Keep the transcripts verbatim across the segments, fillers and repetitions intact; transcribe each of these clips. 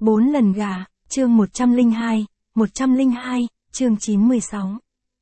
Bốn lần gà, chương một trăm lẻ hai, một trăm lẻ hai, chương chín mươi sáu.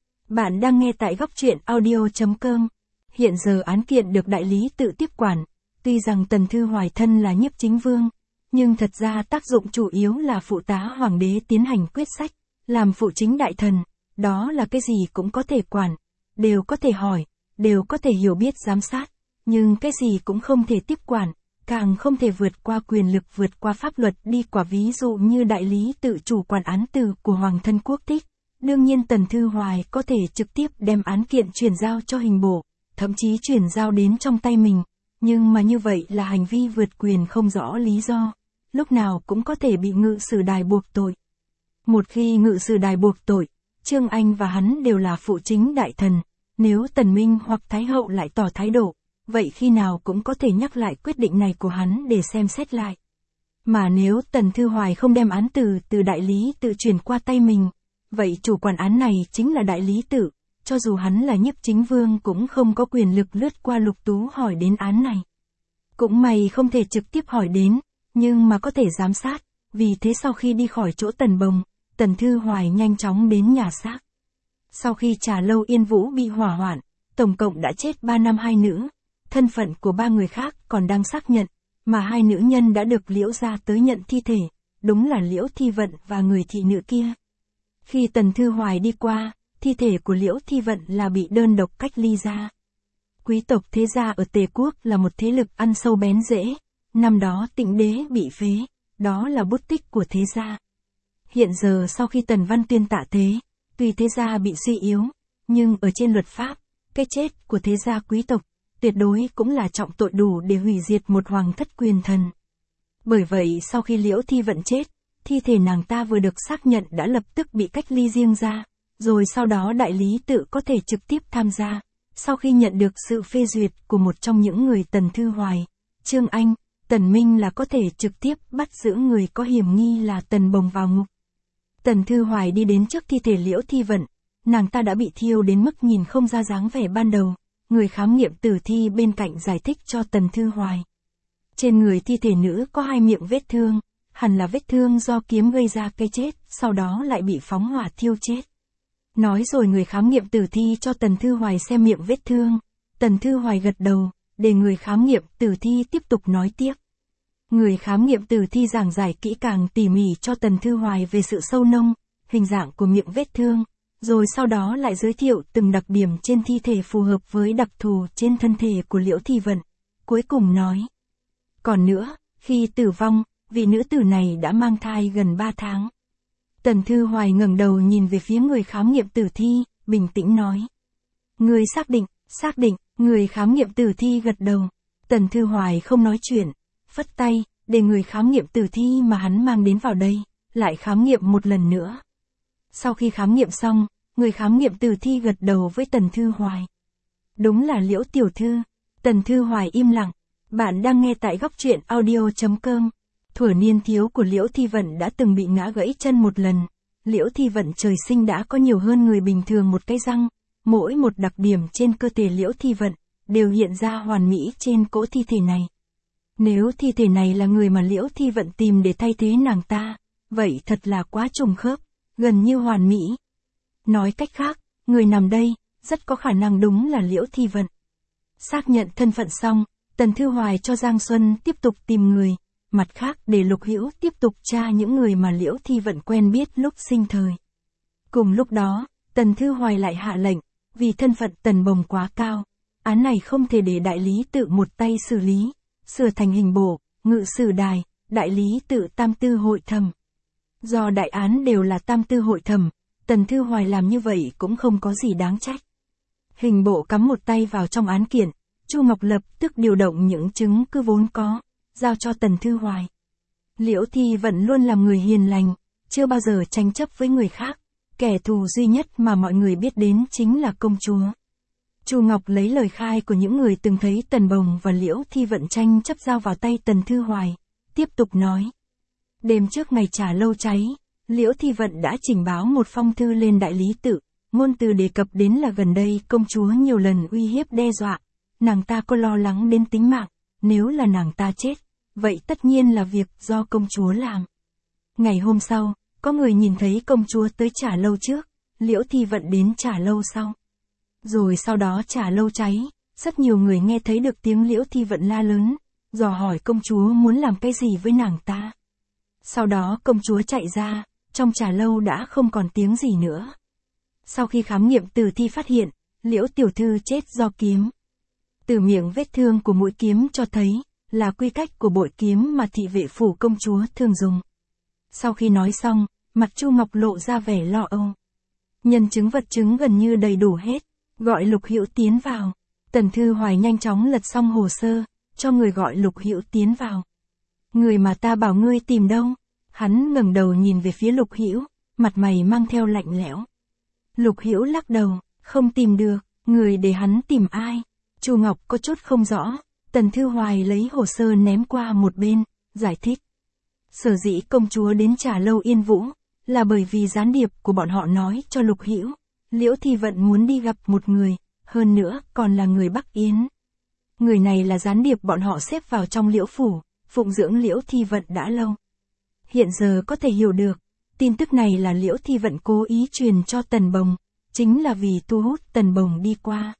Bạn đang nghe tại góc truyện audio.com. Hiện giờ án kiện được đại lý tự tiếp quản. Tuy rằng Tần Thư Hoài thân là nhiếp chính vương, nhưng thật ra tác dụng chủ yếu là phụ tá hoàng đế tiến hành quyết sách, làm phụ chính đại thần. Đó là cái gì cũng có thể quản, đều có thể hỏi, đều có thể hiểu biết giám sát, nhưng cái gì cũng không thể tiếp quản, càng không thể vượt qua quyền lực, vượt qua pháp luật đi quả. Ví dụ như đại lý tự chủ quản án từ của Hoàng thân quốc thích. Đương nhiên Tần Thư Hoài có thể trực tiếp đem án kiện chuyển giao cho hình bộ, thậm chí chuyển giao đến trong tay mình, nhưng mà như vậy là hành vi vượt quyền không rõ lý do, lúc nào cũng có thể bị ngự sử đài buộc tội. Một khi ngự sử đài buộc tội, Trương Anh và hắn đều là phụ chính đại thần, nếu Tần Minh hoặc Thái Hậu lại tỏ thái độ, vậy khi nào cũng có thể nhắc lại quyết định này của hắn để xem xét lại. Mà nếu Tần Thư Hoài không đem án từ từ đại lý tự chuyển qua tay mình, vậy chủ quản án này chính là đại lý tự, cho dù hắn là nhiếp chính vương cũng không có quyền lực lướt qua Lục Tú hỏi đến án này. Cũng may không thể trực tiếp hỏi đến, nhưng mà có thể giám sát, vì thế sau khi đi khỏi chỗ Tần Bồng, Tần Thư Hoài nhanh chóng đến nhà xác. Sau khi Trà Lâu Yên Vũ bị hỏa hoạn, tổng cộng đã chết ba nam hai nữ, thân phận của ba người khác còn đang xác nhận, mà hai nữ nhân đã được Liễu gia tới nhận thi thể, đúng là Liễu Thi Vận và người thị nữ kia. Khi Tần Thư Hoài đi qua, thi thể của Liễu Thi Vận là bị đơn độc cách ly ra. Quý tộc thế gia ở Tề Quốc là một thế lực ăn sâu bén rễ, năm đó Tịnh Đế bị phế, đó là bút tích của thế gia. Hiện giờ sau khi Tần Văn Tuyên tạ thế, tuy thế gia bị suy yếu, nhưng ở trên luật pháp, cái chết của thế gia quý tộc tuyệt đối cũng là trọng tội đủ để hủy diệt một hoàng thất quyền thần. Bởi vậy sau khi Liễu Thi Vận chết, thi thể nàng ta vừa được xác nhận đã lập tức bị cách ly riêng ra, rồi sau đó đại lý tự có thể trực tiếp tham gia. Sau khi nhận được sự phê duyệt của một trong những người Tần Thư Hoài, Trương Anh, Tần Minh là có thể trực tiếp bắt giữ người có hiểm nghi là Tần Bồng vào ngục. Tần Thư Hoài đi đến trước thi thể Liễu Thi Vận, nàng ta đã bị thiêu đến mức nhìn không ra dáng vẻ ban đầu. Người khám nghiệm tử thi bên cạnh giải thích cho Tần Thư Hoài. Trên người thi thể nữ có hai miệng vết thương, hẳn là vết thương do kiếm gây ra cái chết, sau đó lại bị phóng hỏa thiêu chết. Nói rồi người khám nghiệm tử thi cho Tần Thư Hoài xem miệng vết thương. Tần Thư Hoài gật đầu, để người khám nghiệm tử thi tiếp tục nói tiếp. Người khám nghiệm tử thi giảng giải kỹ càng tỉ mỉ cho Tần Thư Hoài về sự sâu nông, hình dạng của miệng vết thương, rồi sau đó lại giới thiệu từng đặc điểm trên thi thể phù hợp với đặc thù trên thân thể của Liễu Thi Vận. Cuối cùng nói. Còn nữa, khi tử vong, vị nữ tử này đã mang thai gần ba tháng. Tần Thư Hoài ngẩng đầu nhìn về phía người khám nghiệm tử thi, bình tĩnh nói. Người xác định, xác định, người khám nghiệm tử thi gật đầu. Tần Thư Hoài không nói chuyện, phất tay, để người khám nghiệm tử thi mà hắn mang đến vào đây, lại khám nghiệm một lần nữa. Sau khi khám nghiệm xong, người khám nghiệm tử thi gật đầu với Tần Thư Hoài. Đúng là Liễu tiểu thư. Tần Thư Hoài im lặng. Bạn đang nghe tại góc truyện audio.com. Thuở niên thiếu của Liễu Thi Vận đã từng bị ngã gãy chân một lần. Liễu Thi Vận trời sinh đã có nhiều hơn người bình thường một cái răng. Mỗi một đặc điểm trên cơ thể Liễu Thi Vận đều hiện ra hoàn mỹ trên cỗ thi thể này. Nếu thi thể này là người mà Liễu Thi Vận tìm để thay thế nàng ta, vậy thật là quá trùng khớp, gần như hoàn mỹ. Nói cách khác, người nằm đây, rất có khả năng đúng là Liễu Thi Vận. Xác nhận thân phận xong, Tần Thư Hoài cho Giang Xuân tiếp tục tìm người, mặt khác để Lục Hữu tiếp tục tra những người mà Liễu Thi Vận quen biết lúc sinh thời. Cùng lúc đó, Tần Thư Hoài lại hạ lệnh, vì thân phận Tần Bồng quá cao, án này không thể để đại lý tự một tay xử lý, sửa thành hình bộ, ngự sử đài, đại lý tự tam tư hội thẩm. Do đại án đều là tam tư hội thẩm, Tần Thư Hoài làm như vậy cũng không có gì đáng trách. Hình bộ cắm một tay vào trong án kiện, Chu Ngọc lập tức điều động những chứng cứ vốn có, giao cho Tần Thư Hoài. Liễu Thi Vận luôn làm người hiền lành, chưa bao giờ tranh chấp với người khác, kẻ thù duy nhất mà mọi người biết đến chính là công chúa. Chu Ngọc lấy lời khai của những người từng thấy Tần Bồng và Liễu Thi Vận tranh chấp giao vào tay Tần Thư Hoài, tiếp tục nói. Đêm trước ngày Trà Lâu cháy, Liễu Thi Vận đã trình báo một phong thư lên đại lý tự, ngôn từ đề cập đến là gần đây công chúa nhiều lần uy hiếp đe dọa, nàng ta có lo lắng đến tính mạng, nếu là nàng ta chết, vậy tất nhiên là việc do công chúa làm. Ngày hôm sau, có người nhìn thấy công chúa tới Trà Lâu trước, Liễu Thi Vận đến Trà Lâu sau. Rồi sau đó Trà Lâu cháy, rất nhiều người nghe thấy được tiếng Liễu Thi Vận la lớn, dò hỏi công chúa muốn làm cái gì với nàng ta. Sau đó công chúa chạy ra, trong Trà Lâu đã không còn tiếng gì nữa. Sau khi khám nghiệm tử thi phát hiện, Liễu tiểu thư chết do kiếm. Từ miệng vết thương của mũi kiếm cho thấy, là quy cách của bội kiếm mà thị vệ phủ công chúa thường dùng. Sau khi nói xong, mặt Chu Ngọc lộ ra vẻ lo âu. Nhân chứng vật chứng gần như đầy đủ hết, gọi Lục Hữu tiến vào. Tần Thư Hoài nhanh chóng lật xong hồ sơ, cho người gọi Lục Hữu tiến vào. Người mà ta bảo ngươi tìm đâu? Hắn ngẩng đầu nhìn về phía Lục Hữu, mặt mày mang theo lạnh lẽo. Lục Hữu lắc đầu, không tìm được, người để hắn tìm ai? Chu Ngọc có chút không rõ, Tần Thư Hoài lấy hồ sơ ném qua một bên, giải thích. Sở dĩ công chúa đến Trà Lâu Yên Vũ, là bởi vì gián điệp của bọn họ nói cho Lục Hữu, Liễu Thi Vận muốn đi gặp một người, hơn nữa còn là người Bắc Yến. Người này là gián điệp bọn họ xếp vào trong Liễu phủ, phụng dưỡng Liễu Thi Vận đã lâu. Hiện giờ có thể hiểu được, tin tức này là Liễu Thi Vận cố ý truyền cho Tần Bồng, chính là vì thu hút Tần Bồng đi qua.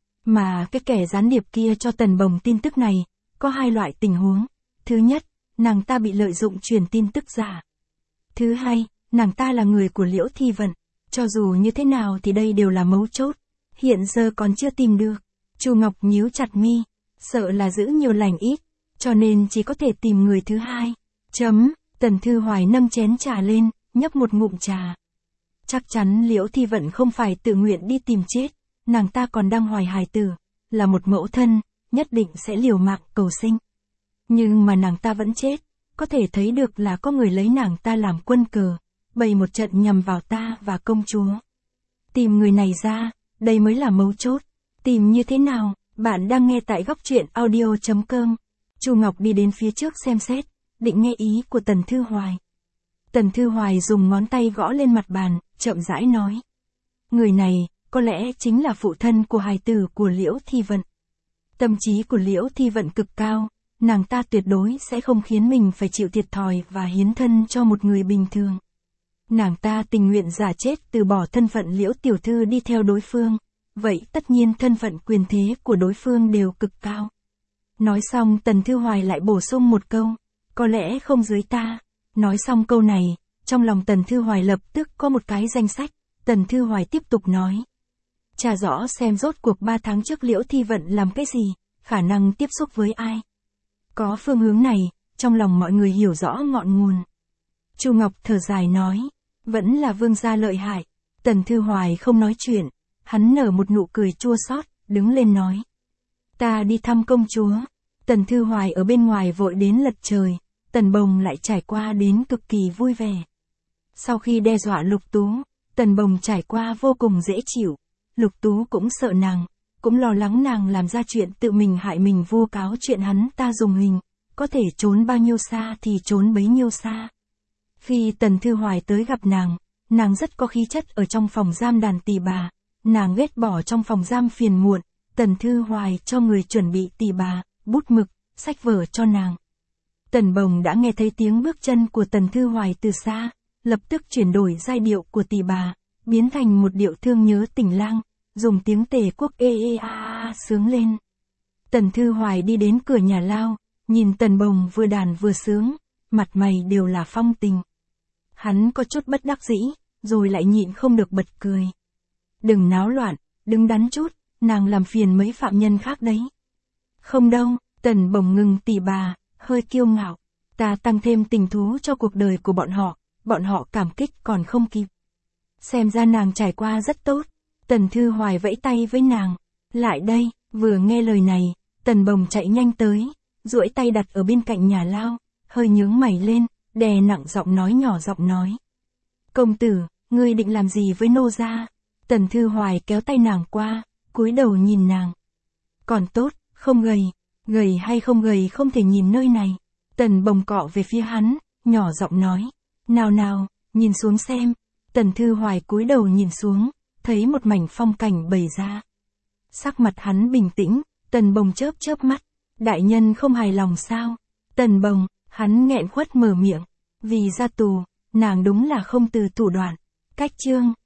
Mà cái kẻ gián điệp kia cho Tần Bồng tin tức này, có hai loại tình huống. Thứ nhất, nàng ta bị lợi dụng truyền tin tức giả. Thứ hai, nàng ta là người của Liễu Thi Vận. Cho dù như thế nào thì đây đều là mấu chốt. Hiện giờ còn chưa tìm được. Chu Ngọc nhíu chặt mi, sợ là giữ nhiều lành ít, cho nên chỉ có thể tìm người thứ hai. Chấm, Tần Thư Hoài nâng chén trà lên, nhấp một ngụm trà. Chắc chắn Liễu Thi Vận không phải tự nguyện đi tìm chết, nàng ta còn đang hoài hài tử, là một mẫu thân, nhất định sẽ liều mạng cầu sinh. Nhưng mà nàng ta vẫn chết, có thể thấy được là có người lấy nàng ta làm quân cờ, bày một trận nhằm vào ta và công chúa. Tìm người này ra, đây mới là mấu chốt. Tìm như thế nào? Bạn đang nghe tại góc truyện audio chấm com. Chu Ngọc đi đến phía trước xem xét, định nghe ý của Tần Thư Hoài. Tần Thư Hoài dùng ngón tay gõ lên mặt bàn, chậm rãi nói. Người này, có lẽ chính là phụ thân của hài tử của Liễu Thi Vận. Tâm trí của Liễu Thi Vận cực cao, nàng ta tuyệt đối sẽ không khiến mình phải chịu thiệt thòi và hiến thân cho một người bình thường. Nàng ta tình nguyện giả chết từ bỏ thân phận Liễu tiểu thư đi theo đối phương, vậy tất nhiên thân phận quyền thế của đối phương đều cực cao. Nói xong Tần Thư Hoài lại bổ sung một câu, có lẽ không dưới ta. Nói xong câu này, trong lòng Tần Thư Hoài lập tức có một cái danh sách. Tần Thư Hoài tiếp tục nói. Trả rõ xem rốt cuộc ba tháng trước Liễu Thi Vận làm cái gì, khả năng tiếp xúc với ai. Có phương hướng này, trong lòng mọi người hiểu rõ ngọn nguồn. Chu Ngọc thở dài nói, vẫn là vương gia lợi hại. Tần Thư Hoài không nói chuyện, hắn nở một nụ cười chua xót, đứng lên nói. Ta đi thăm công chúa. Tần Thư Hoài ở bên ngoài vội đến lật trời, Tần Bồng lại trải qua đến cực kỳ vui vẻ. Sau khi đe dọa Lục Tú, Tần Bồng trải qua vô cùng dễ chịu. Lục Tú cũng sợ nàng, cũng lo lắng nàng làm ra chuyện tự mình hại mình, vu cáo chuyện hắn ta dùng hình, có thể trốn bao nhiêu xa thì trốn bấy nhiêu xa. Khi Tần Thư Hoài tới gặp nàng, nàng rất có khí chất ở trong phòng giam đàn tỳ bà, nàng ghét bỏ trong phòng giam phiền muộn, Tần Thư Hoài cho người chuẩn bị tỳ bà, bút mực, sách vở cho nàng. Tần Bồng đã nghe thấy tiếng bước chân của Tần Thư Hoài từ xa, lập tức chuyển đổi giai điệu của tỳ bà, biến thành một điệu thương nhớ tình lang, dùng tiếng Tề quốc ê ê a a sướng lên. Tần Thư Hoài đi đến cửa nhà lao, nhìn Tần Bồng vừa đàn vừa sướng, mặt mày đều là phong tình. Hắn có chút bất đắc dĩ, rồi lại nhịn không được bật cười. Đừng náo loạn, đứng đắn chút, nàng làm phiền mấy phạm nhân khác đấy. Không đâu, Tần Bồng ngừng tỳ bà, hơi kiêu ngạo. Ta tăng thêm tình thú cho cuộc đời của bọn họ, bọn họ cảm kích còn không kịp. Xem ra nàng trải qua rất tốt. Tần Thư Hoài vẫy tay với nàng. Lại đây, vừa nghe lời này, Tần Bồng chạy nhanh tới, duỗi tay đặt ở bên cạnh nhà lao, hơi nhướng mày lên, đè nặng giọng nói nhỏ giọng nói. Công tử, ngươi định làm gì với nô gia? Tần Thư Hoài kéo tay nàng qua, cúi đầu nhìn nàng. Còn tốt, không gầy, gầy hay không gầy không thể nhìn nơi này. Tần Bồng cọ về phía hắn, nhỏ giọng nói. Nào nào, nhìn xuống xem. Tần Thư Hoài cúi đầu nhìn xuống, thấy một mảnh phong cảnh bày ra. Sắc mặt hắn bình tĩnh, Tần Bồng chớp chớp mắt. Đại nhân không hài lòng sao? Tần Bồng, hắn nghẹn khuất mở miệng. Vì ra tù, Nàng đúng là không từ thủ đoạn. Cách chương